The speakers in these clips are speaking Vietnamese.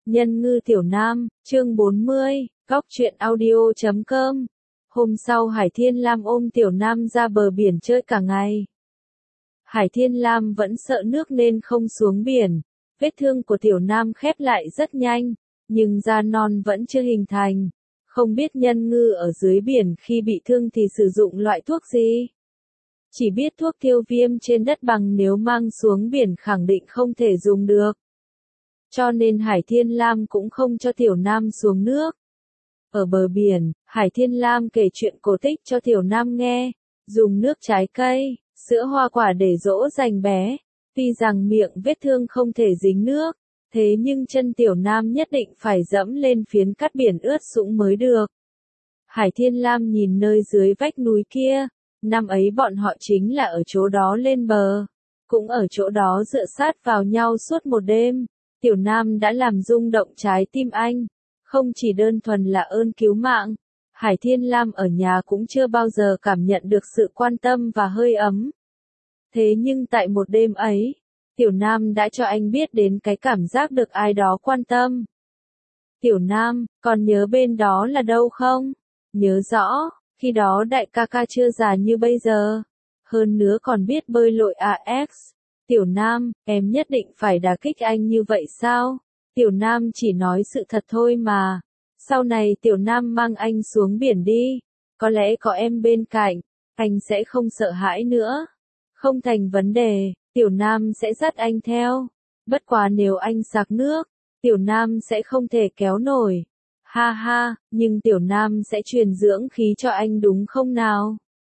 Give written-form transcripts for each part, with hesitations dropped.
Nhân ngư Tiểu Nam, chương 40, góc truyện audio.com. Hôm sau Hải Thiên Lam ôm Tiểu Nam ra bờ biển chơi cả ngày. Hải Thiên Lam vẫn sợ nước nên không xuống biển. Vết thương của Tiểu Nam khép lại rất nhanh, nhưng da non vẫn chưa hình thành. Không biết nhân ngư ở dưới biển khi bị thương thì sử dụng loại thuốc gì? Chỉ biết thuốc tiêu viêm trên đất bằng nếu mang xuống biển khẳng định không thể dùng được. Cho nên Hải Thiên Lam cũng không cho Tiểu Nam xuống nước. Ở bờ biển, Hải Thiên Lam kể chuyện cổ tích cho Tiểu Nam nghe, dùng nước trái cây, sữa hoa quả để dỗ dành bé. Tuy rằng miệng vết thương không thể dính nước, thế nhưng chân Tiểu Nam nhất định phải dẫm lên phiến cát biển ướt sũng mới được. Hải Thiên Lam nhìn nơi dưới vách núi kia, năm ấy bọn họ chính là ở chỗ đó lên bờ, cũng ở chỗ đó dựa sát vào nhau suốt một đêm. Tiểu Nam đã làm rung động trái tim anh, không chỉ đơn thuần là ơn cứu mạng. Hải Thiên Lam ở nhà cũng chưa bao giờ cảm nhận được sự quan tâm và hơi ấm. Thế nhưng tại một đêm ấy, Tiểu Nam đã cho anh biết đến cái cảm giác được ai đó quan tâm. Tiểu Nam, còn nhớ bên đó là đâu không? Nhớ rõ, khi đó đại ca ca chưa già như bây giờ. Hơn nữa còn biết bơi lội AX. Tiểu Nam, em nhất định phải đả kích anh như vậy sao? Tiểu Nam chỉ nói sự thật thôi mà. Sau này Tiểu Nam mang anh xuống biển đi. Có lẽ có em bên cạnh, anh sẽ không sợ hãi nữa. Không thành vấn đề, Tiểu Nam sẽ dắt anh theo. Bất quá nếu anh sặc nước, Tiểu Nam sẽ không thể kéo nổi. Ha ha, nhưng Tiểu Nam sẽ truyền dưỡng khí cho anh đúng không nào?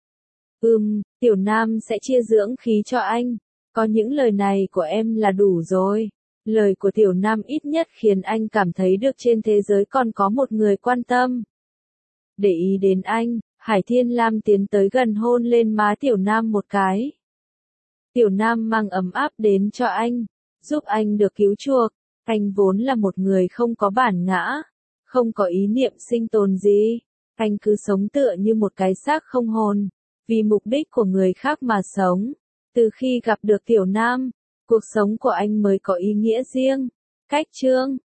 Tiểu Nam sẽ chia dưỡng khí cho anh. Có những lời này của em là đủ rồi. Lời của Tiểu Nam ít nhất khiến anh cảm thấy được trên thế giới còn có một người quan tâm. Để ý đến anh, Hải Thiên Lam tiến tới gần hôn lên má Tiểu Nam một cái. Tiểu Nam mang ấm áp đến cho anh, giúp anh được cứu chuộc. Anh vốn là một người không có bản ngã, không có ý niệm sinh tồn gì. Anh cứ sống tựa như một cái xác không hồn, vì mục đích của người khác mà sống. Từ khi gặp được Tiểu Nam, cuộc sống của anh mới có ý nghĩa riêng. Cách chương